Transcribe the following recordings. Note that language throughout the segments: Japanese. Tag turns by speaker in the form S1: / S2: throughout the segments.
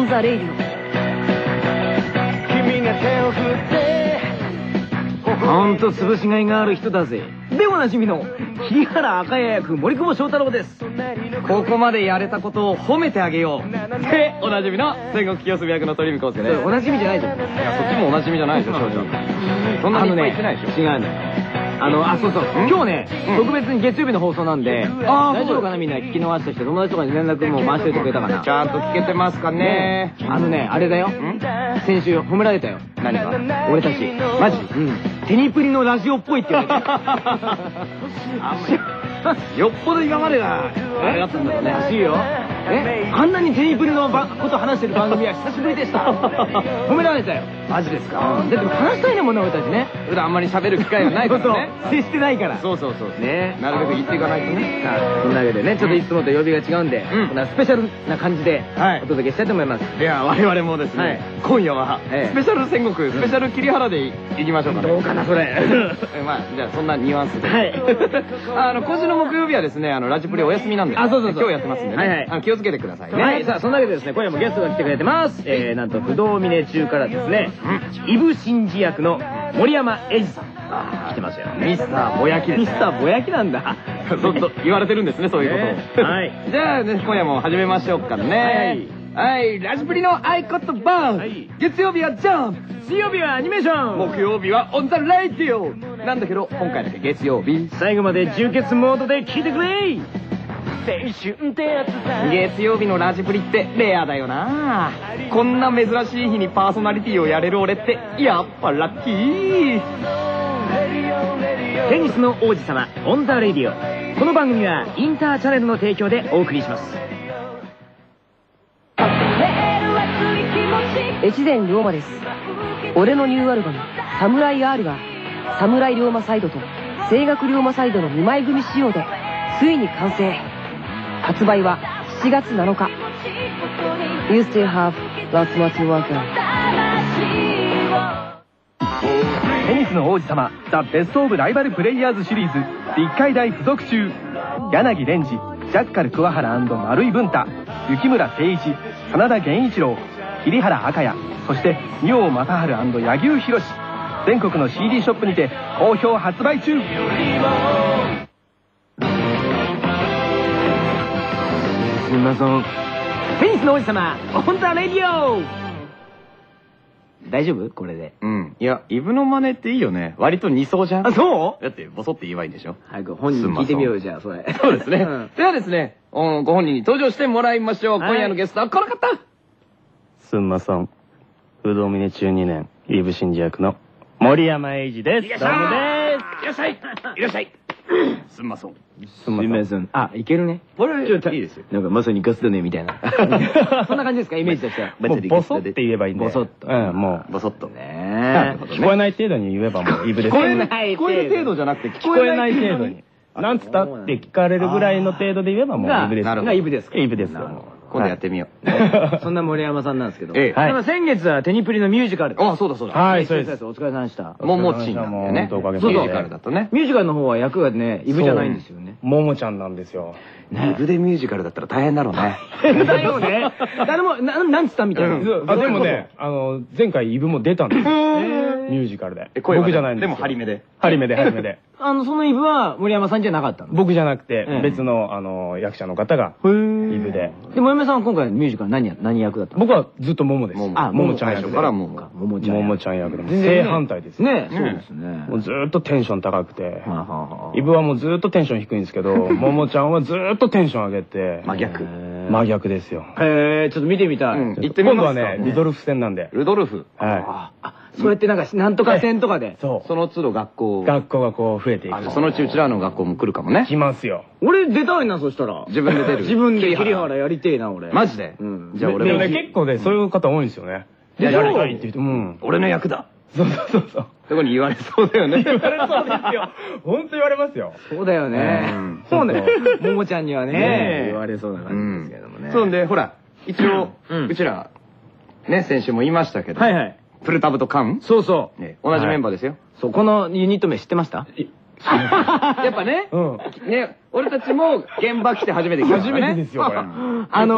S1: ンザレイディ
S2: ほんと潰しがいがある人だぜ。でおなじみの桐原赤谷役森久保祥太郎です。
S3: ここまでやれたことを褒めてあげよう。でおなじみの戦国清澄役の鳥海浩介ね。
S2: おなじみじゃないじゃん。
S3: いやそっちもおなじみじゃないでしょ正直。そんなにいっぱい言ってないでしょ。
S2: 違うの。そうそう。今日ね、特別に月曜日の放送なんで、大丈夫かなみんな聞き逃した人、友達とかに連絡も回しておいてくれたかな。
S3: ちゃんと聞けてますかね。
S2: あれだよ。先週褒められたよ。
S3: 何が？
S2: 俺たち。
S3: マジ？
S2: テニプリのラジオっぽいって言われて。
S3: よっぽど今までがあれだったんだろうね。
S2: らしいよ。あんなにテニプリのこと話してる番組は久しぶりでした。褒められたよ。
S3: マジですか？
S2: だって話したいねもんな俺たちね。
S3: 普段あんまり喋る機会がないからね。
S2: 接してないから。
S3: そうそうそう。
S2: ね。
S3: なるべく言っていかないとね。
S2: そんなわけでね、ちょっといつもと曜日が違うんで、こんなスペシャルな感じでお届けしたいと思います。
S3: いや我々もですね、今夜はスペシャル戦国、スペシャル桐原でいきましょうかね。
S2: どうかなそれ。
S3: まあじゃあそんなニュアンスで。今週の木曜日はですね、ラジプリお休みなんで。
S2: そう。
S3: 今日やってますんでね。気をつけてくださいね。
S2: はい。さあそんなわけでですね、今夜もゲストが来てくれてます。なんと不動峰中からですね、イブ真司役の森山英二さん来てますよ。
S3: ミスターぼやきです。
S2: ミスターぼやきなんだ。
S3: ずっと言われてるんですね、そういうことを。
S2: はい。
S3: じゃあね、今夜も始めましょうかね。はい、ラジプリの合言葉。月曜日はジャンプ、
S2: 水曜日はアニメーション、
S3: 木曜日はオンザラディオなんだけど、今回だけ月曜日。
S2: 最後まで充血モードで聞いてくれ。
S3: 月曜日のラジプリってレアだよな。こんな珍しい日にパーソナリティをやれる俺ってやっぱラッキー。
S2: テニスの王子様オンザレディオ。この番組はインターチャネルの提供でお送りします。
S1: 越前龍馬です。俺のニューアルバム「サムライ R」が侍龍馬サイドと声楽龍馬サイドの2枚組仕様でついに完成。発売は7月7日。 You still have lots more to work on。
S4: テニスの王子様ザ・ベスト・オブ・ライバル・プレイヤーズシリーズ1回大付属中。柳蓮司、ジャッカル桑原&丸井文太、雪村誠一、真田源一郎、桐原赤谷、そして仁王正治&柳生博。全国の CD ショップにて好評発売中。
S2: すみません。テニスの王子様オンザレディオ。大丈夫これで。
S3: いや、イブの真似っていいよね。割と似そうじゃん。
S2: そう
S3: だってボソって言えばいいんでしょ。
S2: 早く本人に聞いてみようじゃあそれ。
S3: そうですね。ではですね、ご本人に登場してもらいましょう。今夜のゲストはこの方。
S5: すんまそん。不動峰中2年、イブ真司役の森山英二です。どうもです。
S3: いらっしゃい。いらっしゃい。すんまそん。
S2: すみません。いけるね。
S3: これ、いいですよ。
S2: なんかまさにガスだねみたいな。そんな感じですかイメージとしては。
S5: もうボソって言えばいいんで。
S2: ボソッと。
S5: もう。
S3: ボソッと。
S2: ね
S5: 聞こえない程度に言えばもうイブです。
S3: 聞こえる程度じゃなくて
S5: 聞こえない程度に。なんつったって聞かれるぐらいの程度で言えばもうイブです。
S2: がイブですか。
S5: イブですよ。
S3: 今度やってみよ
S2: う。そんな森山さんなんですけど。先月はテニプリのミュージカル。
S3: あ、そうだそうだ。
S5: はい、そうです。
S2: お疲れ様でした。
S3: ももちんなんだよね。ミュージカルだとね。
S2: ミュージカルの方は役がね、イブじゃないんですよね。
S5: ももちゃんなんですよ。
S3: イブでミュージカルだったら大変だろうね。
S2: だよね。誰も、なんつったみたいな。
S5: でもね、前回イブも出たんですよ。ミュージカルで。僕じゃないんですよ。
S3: でも、ハリメで。
S5: ハリメで。
S2: そのイブは森山さんじゃなかったの？
S5: 僕じゃなくて、別の役者の方がイブで。
S2: で、森山さんは今回ミュージカル何役だったの？
S5: 僕はずっとモモです。
S2: も
S5: もちゃん役で。
S3: からも
S5: もちゃん役で。正反対です
S2: ね。そうですね。
S5: もうずーっとテンション高くて。イブはもうずーっとテンション低いんですけど、ももちゃんはずーっとテンション上げて。真逆ですよ。
S2: へえ、ちょっと見てみたい。
S3: 行ってみますか。
S5: 今度はね、ルドルフ戦なんで。
S3: ルドルフ。
S5: はい。
S2: そうやってなんとか戦とかで。
S5: そう。
S3: その都度学校
S5: がこう増えていく。
S3: そのうちうちらの学校も来るかもね。
S5: 来ますよ。
S2: 俺出たいな、そしたら。
S3: 自分で出る。
S2: 自分で桐原やりてえな、俺。
S3: マジで？
S5: じゃあ俺も。結構ね、そういう方多いんですよね。やりたいって言って、
S3: 俺の役だ。
S5: そう。
S3: そこに言われそうだよね。
S5: 言われそうですよ。ほんと言われますよ。
S2: そうだよね。そうね。ももちゃんにはね、言われそうな感じですけどもね。
S3: そうで、ほら、一応、うちら、ね、先週も言いましたけど。
S2: はいはい。
S3: プルタブとカン？
S2: そうそう。
S3: 同じメンバーですよ。
S2: そう、このユニット名知ってました？
S3: やっぱね、俺たちも現場来て初めて来ましたね。
S5: 初めてですよ、これ。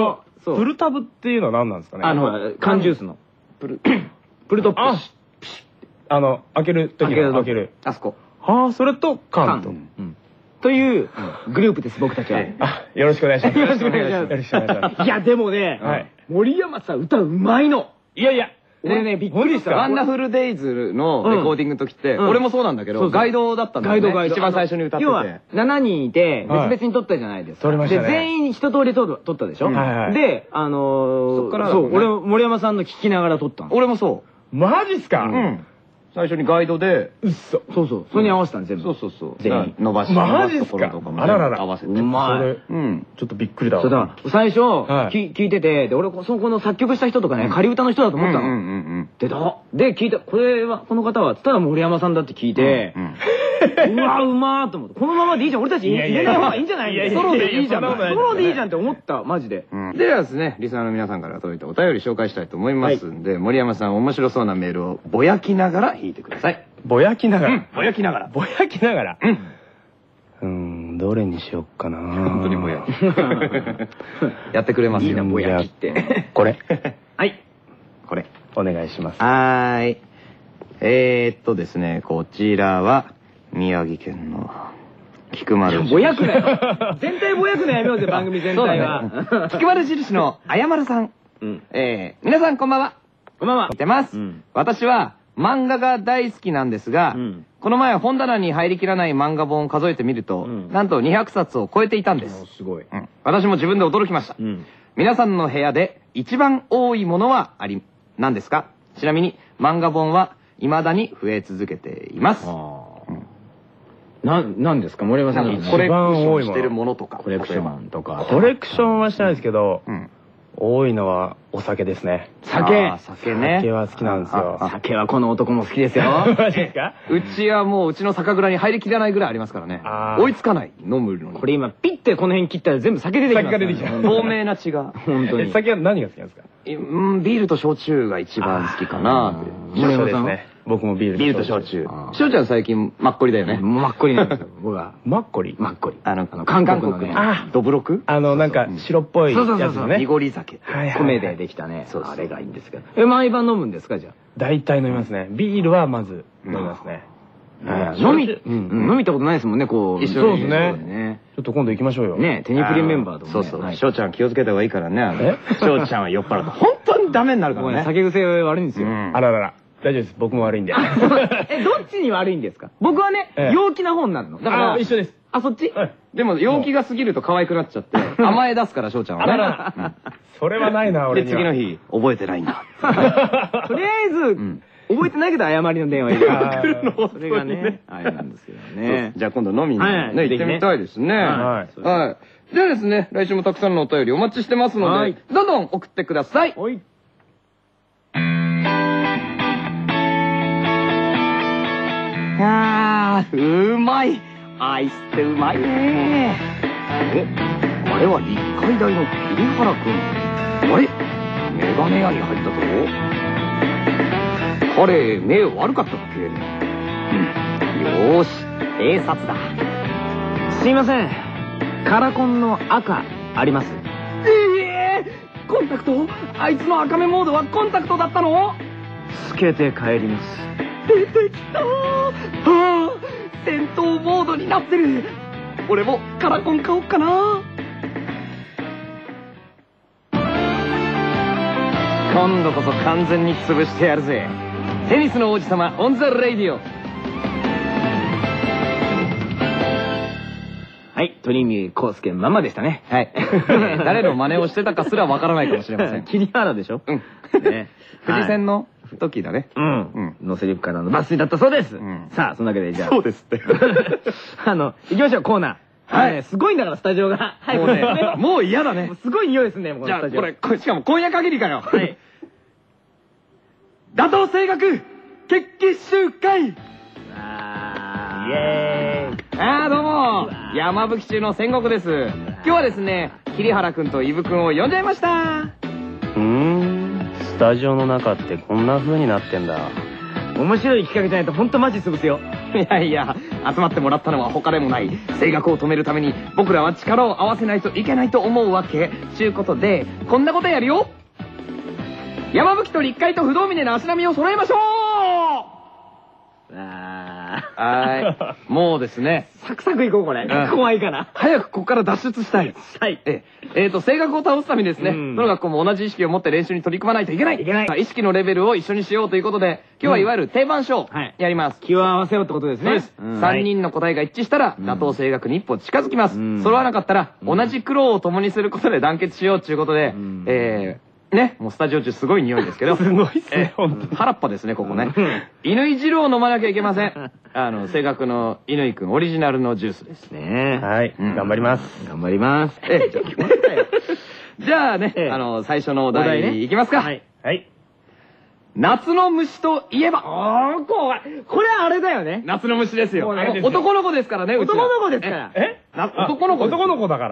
S2: そう
S5: プルタブっていうのは何なんですかね？
S2: 缶ジュースの。プルトップ。
S5: 開けるときの開ける。
S2: あそこ。
S5: はあ、それと缶と。
S2: というグループです、僕たちは。
S5: よろしくお願いします。
S2: よろしくお願いします。
S5: よろしくお願いします。
S2: いや、でもね、森山さん歌うまいの。いやいや、俺ね、びっくりした。
S3: ワンダフルデイズのレコーディングの時って、俺もそうなんだけど、ガイドだったんだよね。ガイド。一番最初に歌ってて。
S2: 要は、7人いて、別々に撮ったじゃないですか。
S5: 撮りましたね。
S2: で、全員一通り撮ったでしょ？で、そっから、そう、俺、森山さんの聞きながら撮ったの。
S3: 俺もそう。
S5: マジっすか？
S3: うん。最初にガイドで、
S5: うっそ。
S2: そうそう。それに合わせたん全部。
S3: そうそうそう。
S2: 全員。
S3: 伸ばすところとかも。
S5: あららら。
S3: 合わせて。
S2: うまい。
S5: うん。ちょっとびっくりだわ。
S2: そうだ。最初、聞いてて、で、俺、そこの作曲した人とかね、仮歌の人だと思ったの。で、聞いた、この方は、つったら森山さんだって聞いて、うわ、うまーと思って、このままでいいじゃん、俺たち入れない方がいいんじゃない？ソロでいいじゃん。ソロでいいじゃんって思った、マジで。
S3: ではですね、リスナーの皆さんから届いたお便り紹介したいと思いますんで、森山さん面白そうなメールをぼやきながら弾いてください。
S5: ぼやきながら。
S3: ぼやきながら。
S5: ぼやきながら。どれにしよっかな。
S3: 本当にぼやき。やってくれますよ。いいな、ぼやきって。
S5: これ。
S3: はい。これ。
S5: お願いします。
S3: はーい。ですね、こちらは、宮城県の、菊丸。
S2: ぼやくなよ。全体ぼやくなやめようぜ、番組全体は。
S3: 菊丸印のあやまるさん。皆さんこんばんは。
S2: こんばんは。
S3: 見てます。私は、漫画が大好きなんですが、この前本棚に入りきらない漫画本を数えてみると、なんと200冊を超えていたんです。
S2: すごい。
S3: 私も自分で驚きました。皆さんの部屋で一番多いものは何ですか？ちなみに漫画本は未だに増え続けています。
S2: 何ですか？森山さん
S3: コレクションしてるものとか。
S2: コレクションとか。
S5: コレクションはしてないですけど、多いのはお酒ですね。
S3: 酒ね。
S5: 酒は好きなんですよ。
S2: 酒はこの男も好きですよ。
S5: マジですか？
S3: うちはもううちの酒蔵に入りきらないぐらいありますからね。追いつかない。飲むのに。
S2: これ今ピッてこの辺切ったら全部酒出てきます。
S5: 酒が出てきちゃう。
S3: 透明な血が。
S2: 本当に。
S5: 酒は何が好きなんですか？
S3: ビールと焼酎が一番好きかな。
S5: 森山さんね。僕もビールと焼酎。
S3: 翔ちゃん最近マッコリだよね。
S2: マッコリなんですよ、僕は。
S5: マッコリ？
S2: マッコリ。
S3: 韓国のね。どぶろく？
S5: なんか白っぽいやつね。
S3: 濁り酒。
S2: 米でできたね。あれがいいんですけど。毎晩飲むんですか、じゃあ？
S5: 大体飲みますね。ビールはまず飲みますね。
S2: 飲みったことないですもんね、こう。
S5: そうですね。ちょっと今度行きましょうよ。
S2: ね、テニプリメンバーと
S3: そうそう。翔ちゃん気をつけた方がいいからね。翔ちゃんは酔っ払うと本当にダメになるからね。
S2: 酒癖悪いんですよ。
S5: あららら。大丈夫です。僕も悪いんで。
S2: どっちに悪いんですか？僕はね、陽気な方になるの。だから、
S5: 一緒です。
S2: あ、そっち？
S3: でも、陽気が過ぎると可愛くなっちゃって、甘え出すから、翔ちゃんはね。
S5: あらら。それはないな、俺には。
S3: で、次の日、覚えてないんだ。
S2: とりあえず、覚えてないけど謝りの電話入れるの。それがね、あれなんですけどね。
S3: じゃあ今度飲みに行ってみたいですね。はい。じゃあですね、来週もたくさんのお便りお待ちしてますので、どんどん送ってください。うまい。アイスってうまいね。あれは立海大の桐原くん。あれメガネ屋に入ったぞ。彼、目悪かったっけ？よーし、偵察だ。
S2: すいません。カラコンの赤、あります？
S3: コンタクト？あいつの赤目モードはコンタクトだったの？
S2: つけて帰ります。
S3: 出てきた戦闘モードになってる。俺もカラコン買おっかな。今度こそ完全に潰してやるぜ。テニスの王子様オンザレイディオ。
S2: はい、鳥海康介ママでしたね。
S3: はい。誰の真似をしてたかすらわからないかもしれません。
S2: 桐原でしょ？
S3: 富士戦の時だね。
S2: のセリフからの抜粋だったそうです。さあ、そのわけでじゃあ。
S3: そうですって。
S2: 行きましょう、コーナー。はい。すごいんだから、スタジオが。
S3: もうね、もう嫌だね。
S2: すごい匂いですね、このスタジオ。
S3: じゃあ、これ、しかも今夜限りかよ。はい。打倒声楽決起集会。イエーイ。どうも。山吹中の戦国です。今日はですね、桐原くんと伊武くんを呼んじゃいました。
S5: スタジオの中ってこんな風になってんだ。
S2: 面白い企画じゃないとほんとマジ潰すよ。
S3: いやいや、集まってもらったのは他でもない。声楽を止めるために僕らは力を合わせないといけないと思うわけ。ちゅうことで、こんなことやるよ。山吹と立海と不動峰の足並みを揃えましょう。はい。もうですね。
S2: サクサクいこうこれ。怖いから。
S3: 早くここから脱出したい。
S2: はい。
S3: 声楽を倒すためにですね、どの学校も同じ意識を持って練習に取り組まないといけない。意識のレベルを一緒にしようということで、今日はいわゆる定番ショーやります。
S2: 気を合わせようってことですね。
S3: そうです。3人の答えが一致したら、打倒声楽に一歩近づきます。揃わなかったら、同じ苦労を共にすることで団結しようということで、ね、もうスタジオ中すごい匂いですけど。
S5: すごいっすね、ほんと。
S3: 原っぱですね、ここね。乾汁を飲まなきゃいけません。声楽の乾くんオリジナルのジュースですね。
S5: はい。頑張ります。
S2: 頑張ります。
S3: じゃあね、最初のお題いきますか。はい。夏の虫といえば。
S2: これはあれだよね。
S3: 夏の虫ですよ。男の子ですからね、うちは。
S2: 男の子ですから。
S3: 男の子。
S5: 男の子だから。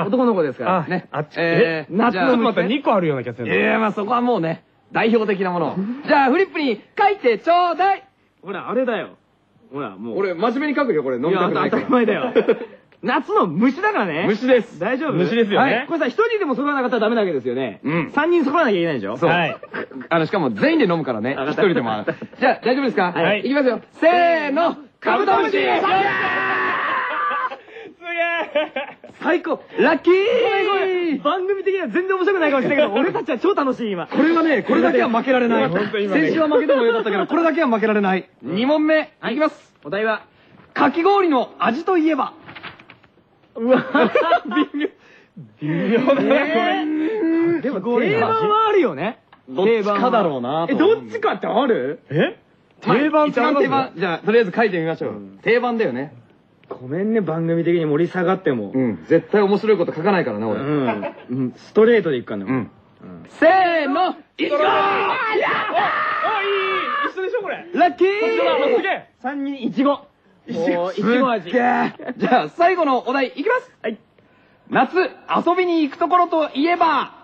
S2: 男の子ですから。ね。
S5: 夏の虫。また2個あるような気がする。
S3: まあそこはもうね、代表的なものを。じゃあフリップに書いてちょうだい。
S2: ほら、あれだよ。ほら、もう。
S3: 俺、真面目に書くよ、これ。飲みたくないから。
S2: 当たり前だよ。夏の虫だからね。
S3: 虫です。
S2: 大丈夫？
S5: 虫ですよね。
S2: これさ、一人でも揃わなかったらダメなわけですよね。3人揃わなきゃいけないでしょ？
S3: そう。はい。しかも全員で飲むからね。一人でも。じゃあ、大丈夫ですか？
S2: はい。
S3: いきますよ。せーの、カブトムシ！すげえ！最高！ラッキー！
S2: 番組的には全然面白くないかもしれないけど、俺たちは超楽しい、今。
S3: これはね、これだけは負けられない。先週は負けてもよかったけど、これだけは負けられない。2問目、いきます。
S2: お題は、
S3: かき氷の味といえば。
S2: うわ微妙だね。でも定番はあるよね。
S3: どっちかだろうな。
S2: どっちかってある？
S3: 定番って定番。じゃあ、とりあえず書いてみましょう。定番だよね。
S2: ごめんね、番組的に盛り下がっても。
S3: 絶対面白いこと書かないからな、俺。
S2: ストレートでいくかね。
S3: せーの、いちご！
S5: いい！一緒でしょ、これ。
S3: ラッキー！
S5: すげえ
S2: 3人いちご。いちご味。
S3: じゃあ、最後のお題いきます。はい。夏、遊びに行くところといえば。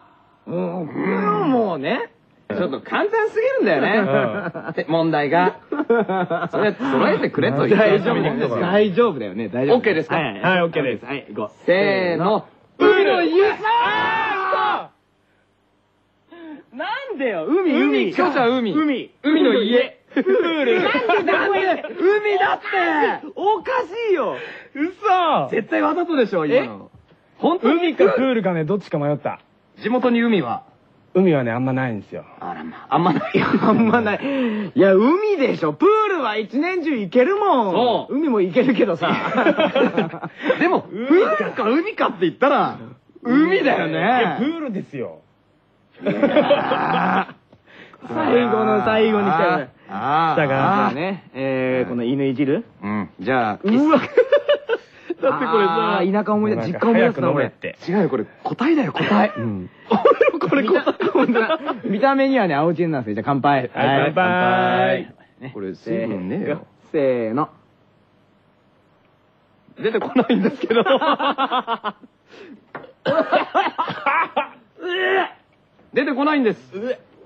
S2: もうね。
S3: ちょっと簡単すぎるんだよね。問題が。それ、揃えてくれと言って。
S2: 大丈夫だよね。大丈夫。
S3: OK ですか？
S5: はい、OK です。
S2: はい、行こう。
S3: せーの。海の家！
S2: なんでよ、海。
S3: きょうちゃん海の家。
S2: プール。なんで海だっておかしいよ。
S5: 嘘！
S3: 絶対わざとでしょ、今の。本当に
S5: 海かプールかね、どっちか迷った。
S3: 地元に海は？
S5: 海はね、あんまないんですよ。
S3: あらま、あんまない。
S2: あんまない。いや、海でしょ。プールは一年中行けるもん。
S3: そう。
S2: 海も行けるけどさ。
S3: でも、プールか海かって言ったら、海だよね。い
S5: や、プールですよ。
S2: 最後の最後に来たよ。
S5: だから
S2: ね、この犬汁？
S3: じゃあ、
S2: うわだってこれさ、田舎思い出、実家思い出すな、俺。
S3: 違うよ、これ、答えだよ、答え。
S2: これ答え。見た目にはね、青チンなんですよ。じゃあ乾杯。
S5: 乾杯。
S3: これ、水分ねえよ。
S2: せーの。
S3: 出てこないんですけど。出てこないんです。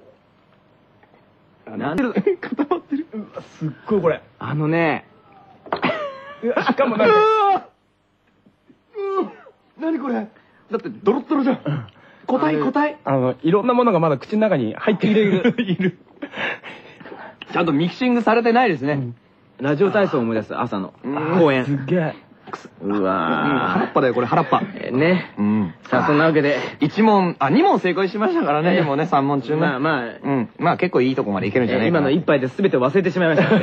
S2: なんで
S3: 固まってる。
S5: すっごいこれ。しかもなんか。
S3: 何これ。だってドロッドロじゃん。答え。
S5: いろんなものがまだ口の中に入っている。
S3: ちゃんとミキシングされてないですね。
S2: ラジオ体操を思い出す、朝の公演。
S5: すげえ。
S2: うわ
S3: 腹っぱだよ、これ腹っぱ。
S2: ね。さあ、そんなわけで。
S3: 2問正解しましたからね、でもね、3問中ね。まあ結構いいとこまでいけるんじゃないかな。
S2: 今の一杯で全て忘れてしまいました。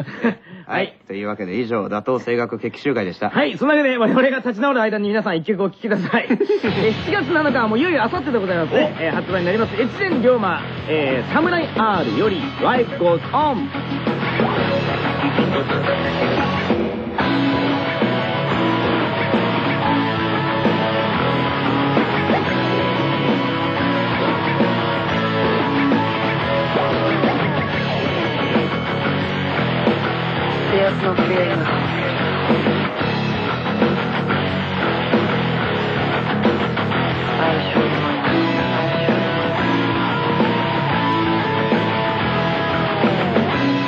S3: はい。というわけで以上、打倒声楽決起集会でした。
S2: はい。そんなわけで、我々が立ち直る間に皆さん一曲お聴きください。7月7日はもういよいよあさってでございますね。発売になります。越前龍馬、サムライ R より Life Goes On。There's no fear in the heart. I assure you my love. I assure you.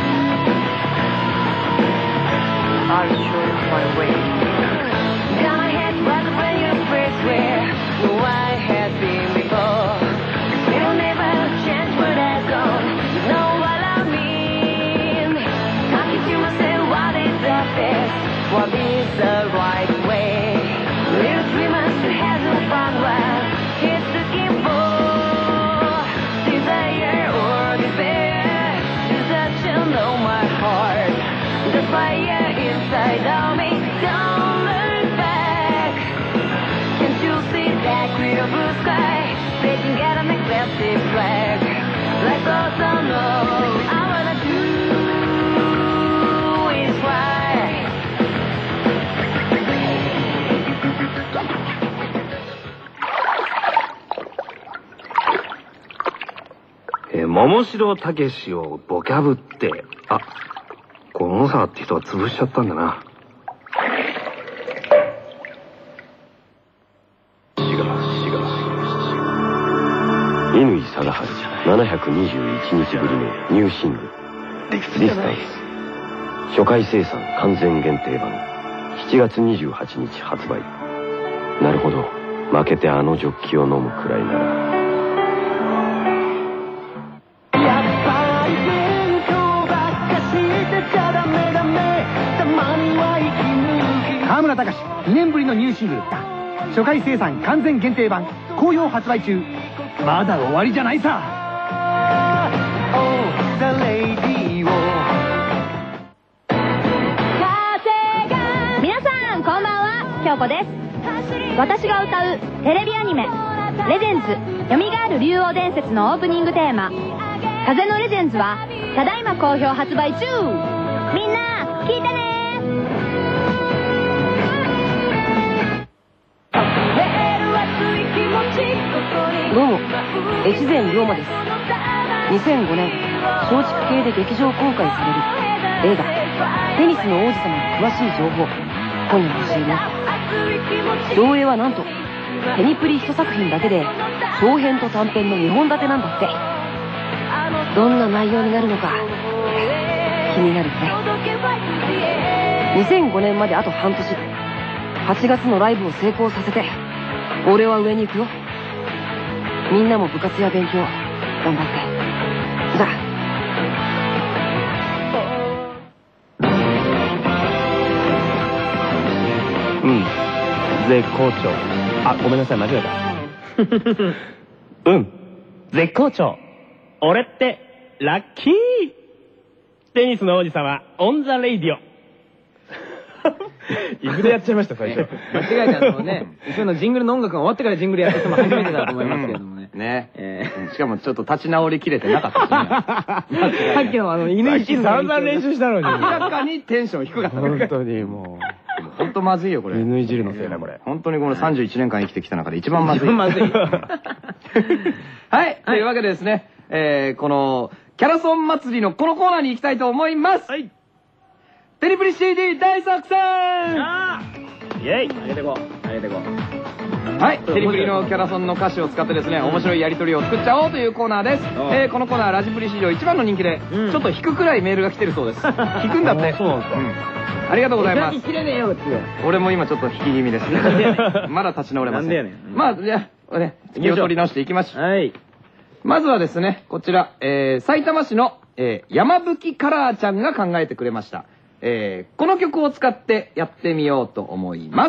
S1: right way. Got my head right up in your face where no I had been before. It'll never change what I've done. You know what I mean. Talking to myself, what is the best? What is the right way? Little dreamers who hasn't found what he's looking for. Desire or despair, is that you know my heart. The fire inside of me, don't look back. Can't you see that clear blue sky? They can get an ecliptic flag. Like those don't know, I wanna do is right.
S6: 桃城武史をボキャブって、あ、このさって人は潰しちゃったんだな。乾貞治721日ぶりのニューシングル「ディスタンス」初回生産完全限定版7月28日発売。なるほど、負けてあのジョッキを飲むくらいなら。
S7: 河村隆2年ぶりのニューシングルだ。初回生産完全限定版好評発売中。まだ終わりじゃないさ。
S8: 皆さんこんばんは、京子です。私が歌うテレビアニメ「レジェンズよみがえる竜王伝説」のオープニングテーマ「風のレジェンズ」はただいま好評発売中。みんな聞いてね。
S1: どうも、越前龍馬です。2005年、松竹系で劇場公開される映画「テニスの王子様」の詳しい情報、今夜教えるよ。上映はなんとテニプリ1作品だけで長編と短編の2本立てなんだって。どんな内容になるのか気になるよね。2005年まであと半年、8月のライブを成功させて俺は上に行くよ。みんなも部活や勉強頑張って。じゃあ。
S5: 絶好調。あ、ごめんなさい、間違えた。絶好調。俺ってラッキー。テニスの王子様オンザレイディオ。いずれやっちゃいました、最初。
S2: 間違えたのね。後ろのジングルの音楽が終わってからジングルやって人も初めてだと思いますけれどもね。
S3: ね。しかもちょっと立ち直りきれてなかったですね。
S2: さっきの犬一
S5: 散々練習したのに。
S3: 明らかにテンション低かった。
S5: 本当にもう。
S3: 本当まずいよ、これ。
S5: 犬いじるのせいだ、これ。
S3: 本当にこの31年間生きてきた中で一番まずい。
S2: まずい。
S3: はい。というわけでですね、この、キャラソン祭りのこのコーナーに行きたいと思います。はい。テニプリ CD 大作戦。
S5: イェイ。
S2: 上げてこう。上げてこう。
S3: はい。テニプリのキャラソンの歌詞を使ってですね、面白いやりとりを作っちゃおうというコーナーです。このコーナーラジプリ史上一番の人気で、ちょっと引くくらいメールが来てるそうです。引くんだって。
S5: そうなんですか。
S3: ありがとうございます。
S2: 引きれねえよって。
S3: 俺も今ちょっと引き気味です。まだ立ち直れません。
S2: なんでやねん。
S3: まあ、じゃあ、ね、気を取り直していきましょう。
S2: はい。
S3: まずはですね、こちら、埼玉市の、山吹カラーちゃんが考えてくれました。この曲を使ってやってみようと思います。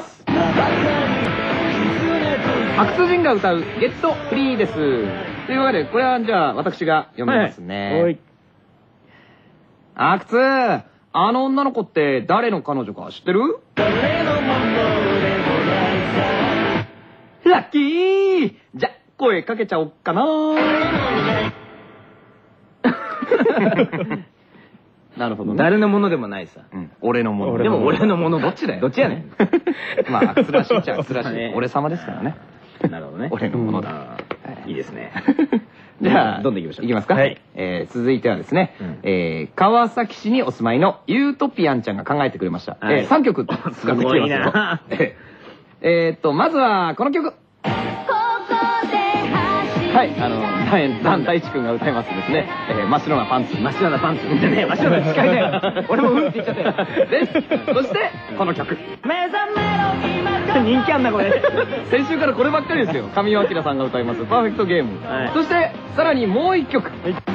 S3: 阿久津仁が歌う「ゲットフリー」です。というわけで、これはじゃあ私が読みますね。はい。阿久津、あの女の子って誰の彼女か知ってる？ラッキー！じゃ、声かけちゃおっかななるほどね。
S2: 誰のものでもないさ。
S3: 俺のもの。
S2: でも俺のものどっちだよ。どっちやねん。
S3: まあ、アクスらしいっちゃアクスらしい。俺様ですからね。
S2: なるほどね。
S3: 俺のものだ。
S2: いいですね。
S3: じゃあ、
S2: どんどん行きましょう。
S3: いきますか。はい。続いてはですね、川崎市にお住まいのユートピアンちゃんが考えてくれました。3曲使ってきてますよ。まずは、この曲。 はい、ダン大地君が歌いますですね、真っ白なパンツ。
S2: 真っ白なパンツ。真っ白な使いだよ。俺もうんって言っちゃったよ。
S3: です。そして、この曲。
S2: 人気あんな、これ。
S3: 先週からこればっかりですよ。神尾明さんが歌います、パーフェクトゲーム。そして、さらにもう一曲。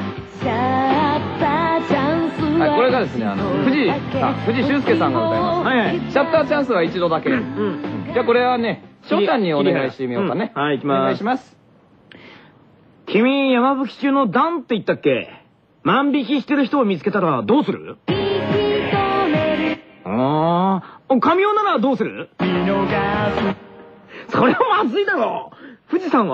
S3: はい、これがですね、藤修介さんが歌います。はいはい。シャッターチャンスは一度だけ。じゃあこれはね、翔ちゃんにお願いしてみようかね。
S2: はい、行きます。
S3: お願いします。
S2: 君、山吹中のダンって言ったっけ？万引きしてる人を見つけたらどうする？神尾ならどうする？それはまずいだろう。富士山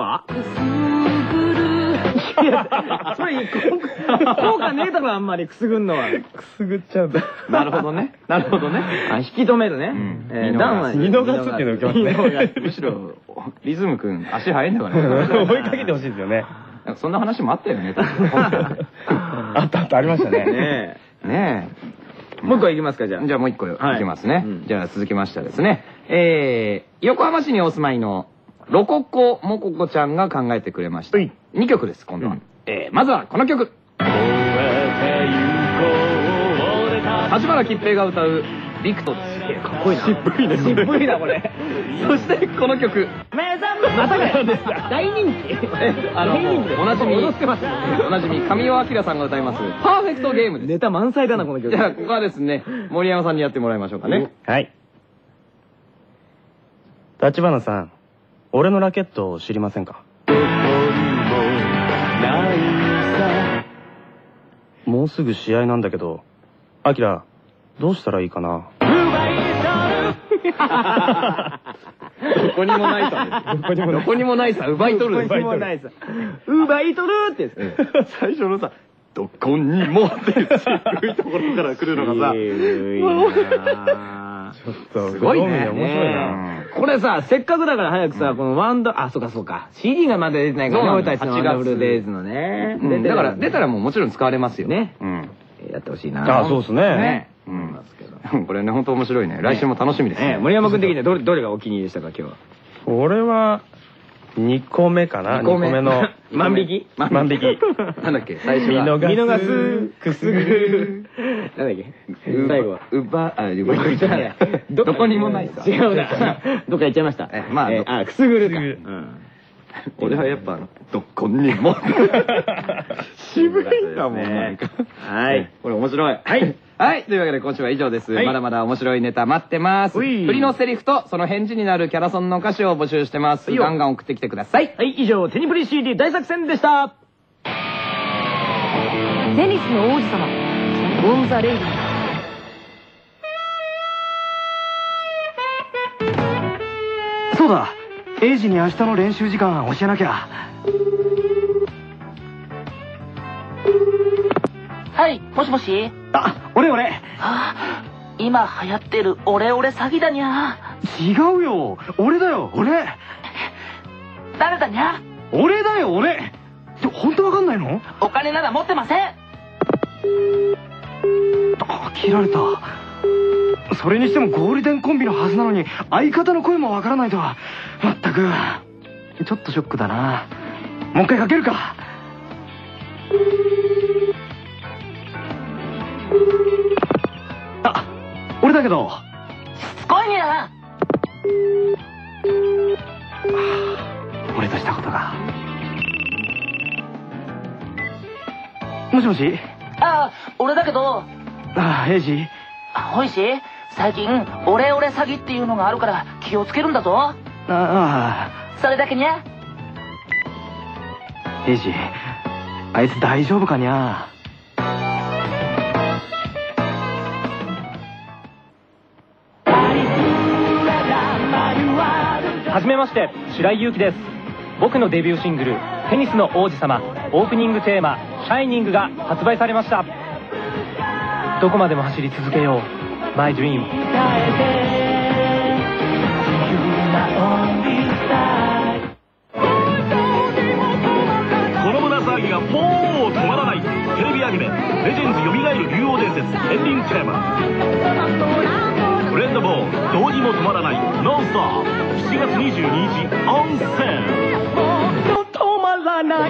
S2: はいや、それ効果ねえだろ、あんまりくすぐんのは。
S5: くすぐっちゃうんだ。
S3: なるほどね。なるほどね。
S2: 引き止めるね。ダンは
S5: 見逃すっていうのが受けますね。
S3: むしろ、リズムくん、足速いんだからね。
S5: 追いかけてほしいですよね。
S3: そんな話もあったよね。
S5: あったありましたね。
S3: ねえ。
S2: もう一個いきますか、じゃあ。
S3: じゃあもう一個いきますね。じゃあ続きましてですね。横浜市にお住まいのロココモココちゃんが考えてくれました。2曲です、今度は。まずはこの曲。立花吉平が歌うビクトです。
S2: かっこいいな。渋いね。渋いな、これ。
S3: そしてこの曲。
S2: またかよ。大人気。
S3: おなじみ、神尾明さんが歌います、パーフェクトゲームです。
S2: ネタ満載だな、この曲。
S3: じゃあ、ここはですね、森山さんにやってもらいましょうかね。
S5: はい。立花さん、俺のラケットを知りませんか？もうすぐ試合なんだけど、アキラ、どうしたらいいかな？
S3: どこにもないさ。どこにもないさ、奪い取る。
S2: どこにもないさ。奪い取るってやつ。
S3: 最初のさ、どこにもっていう渋いところから来るのがさ、
S5: ちょっと、
S3: すごいね。
S5: 面白いな。
S2: これさ、せっかくだから早くさ、このワンダ、あ、そうか。CD がまだ出てないからね、俺たちのワンダフルデイズのね。
S3: だから、出たらもうもちろん使われますよ。
S2: ね。やってほしいな。
S5: あ、そうですね。
S3: これね、本当面白いね。来週も楽しみですね。
S2: 森山君的にはどれがお気に入りでしたか、今日は。
S5: 俺は、2個目かな。2個目の。
S2: 万引き。
S3: なんだっけ、最初は。
S2: 見逃す、くすぐる。なんだっけ、最後は。
S3: どこにもないさ。
S2: 違うな。どっか行っちゃいました。くすぐるか。
S3: 俺はやっぱ、どこにも。渋いんだもん、なんか。
S2: はい。
S3: これ面白い。はい。はい。というわけで今週は以上です。まだまだ面白いネタ待ってます。振りのセリフとその返事になるキャラソンの歌詞を募集してます。ガンガン送ってきてください。
S2: はい、以上、テニプリ CD 大作戦でした。テニスの王子様、ゴンザレイディ。
S7: そうだ、エイジに明日の練習時間教えなきゃ。
S9: はい、もしもし。
S7: あ、俺。
S9: 今流行ってるオレオレ詐欺だにゃ。
S7: 違うよ、俺だよ、俺。
S9: 誰だにゃ？
S7: 俺だよ、俺。本当わかんないの？
S9: お金なら持ってません。
S7: 切られた。それにしてもゴールデンコンビのはずなのに相方の声もわからないとは。まったくちょっとショックだな。もう一回かけるか。あ、俺だけど。
S9: しつこいにゃ。
S7: 俺としたことが。もしもし。
S9: あ、俺だけど。
S7: あ、エイジ。
S9: おいし、最近オレオレ詐欺っていうのがあるから気をつけるんだぞ。それだけにゃ。
S7: エイジ、あいつ大丈夫かにゃ。
S4: はじめまして、白井祐希です。僕のデビューシングル「テニスの王子様」オープニングテーマ「シャイニング」が発売されました。どこまでも走り続けよう、マイドリーム。
S10: この胸騒ぎがもう止まらない。テレビアニメ「レジェンズよみがえる竜王伝説」エンディングテーマ「フレンドボールどうにも止まらないノンストップ」7月22日オンセン。もっと止まらない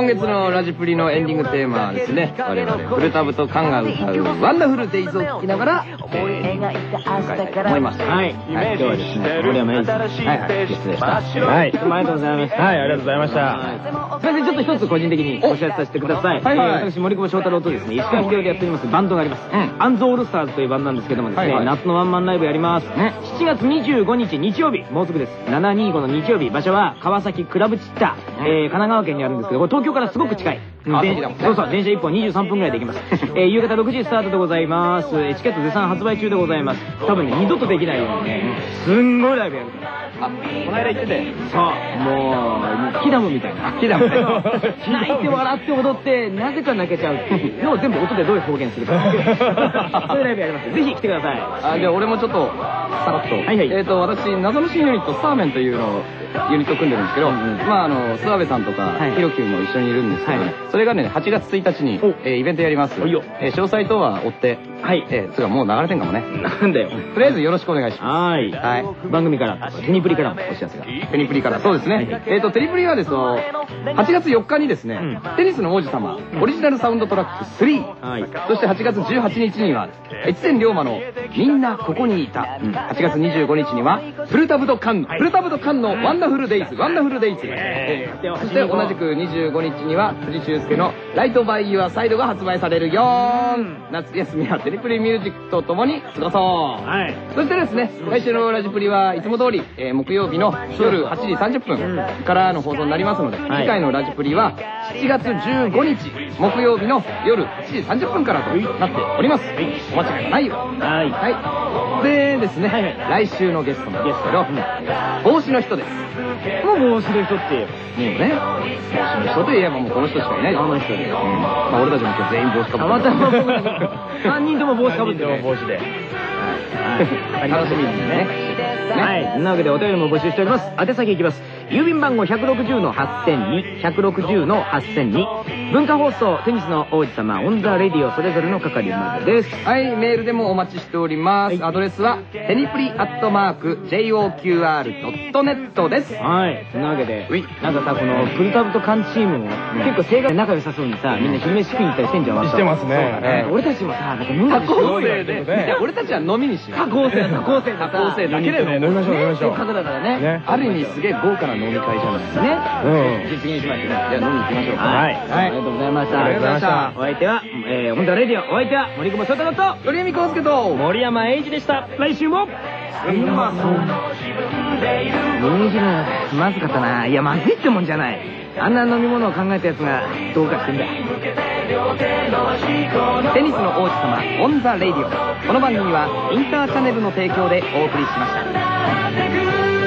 S3: 月のラジプリのエンディングテーマはですね、我々古田部とカンが歌うワンダフルデイズを聴きながら、迎えたいと思います。はい。今日はですね、森山英二さん。はいはい。失礼しました。はい。どうもありがとうございました。はい、ありがとうございました。すいません、ちょっと一つ個人的にお知らせさせてください。はい。私、森久保祥太郎とですね、石川秀夫でやっておりますバンドがあります。アンズオールスターズというバンドなんですけどもですね、夏のワンマンライブやります。7月25日日曜日、もうすぐです。725の日曜日、場所は川崎クラブチッタ、神奈川県にあるんですけど、これ東京からすごく近い。そうそう、電車1本23分ぐらいで行きます。夕方6時スタートでございます。チケット絶賛発売中でございます。多分ね、二度とできないようにね、すんごいライブやるから。あ、この間言ってて。そう、もう、キダムみたいな。キダム。泣いて笑って踊って、なぜか泣けちゃうっていうのを全部音でどういう表現するか。そういうライブやります。ぜひ来てください。あ、じゃあ俺もちょっと、さらっと。はいはい。私、謎の新ユニット、スターメンというのを、ユニット組んでるんですけど、まあ諏訪部さんとかヒロキも一緒にいるんですけど、それがね8月1日にイベントやります。詳細等は追って、つかもう流れてんかもね。なんだよ。とりあえずよろしくお願いします。はい。番組からテニプリからもお知らせが。テニプリからそうですね。テニプリはですね、8月4日にですね、テニスの王子様オリジナルサウンドトラック3、そして8月18日には越前龍馬のみんなここにいた、8月25日には古田ブドカンのワンダフルデイズ、そして同じく25日には藤修介のライトバイユアサイドが発売されるよー。夏休みはテレプリミュージックとともに過ごそう。そしてですね、来週のラジプリはいつも通り木曜日の夜8時30分からの放送になりますので、次回のラジプリは7月15日木曜日の夜8時30分からとなっております。お間違いがないよ。でですね、来週のゲストなんですけど、帽子の人です。もう帽子の人って、もうね、帽子の人といえばもうこの人しかいない。あの人で。まあ俺たちも今日全員帽子かぶってる。たまたま僕3人とも帽子かぶってる。帽子で。楽しみにね。はい。そんなわけでお便りも募集しております。宛先いきます。郵便番号160-8002、160-8002。文化放送、テニスの王子様、オンザレディオ、それぞれの係までです。はい、メールでもお待ちしております。アドレスは、テニプリ@JOQR.net です。はい。そんなわけで、なんかさ、このプルタブとカンチームも、結構性格仲良さそうにさ、みんな昼飯食いに行ったりしてんじゃん。してますね。俺たちもさ、なんか無理して多生で、俺たちは飲みにしよう。多構成だけで飲みましょう、飲みましょう。せっかくだからね。ある意味すげえ豪華な飲み会じゃないですかね。実現しました。じゃあ飲みに行きましょうか。はい。ありがとうございました。ありがとうございました。お相手は、本当はレディオ、お相手は森久保祥太郎と、鳥海浩介と、森山英二でした。来週も、すみません。まずかったな。いや、まずいってもんじゃない。あんな飲み物を考えたやつがどうかしてんだ。テニスの王子様オンザレディオ。この番組はインターチャネルの提供でお送りしました。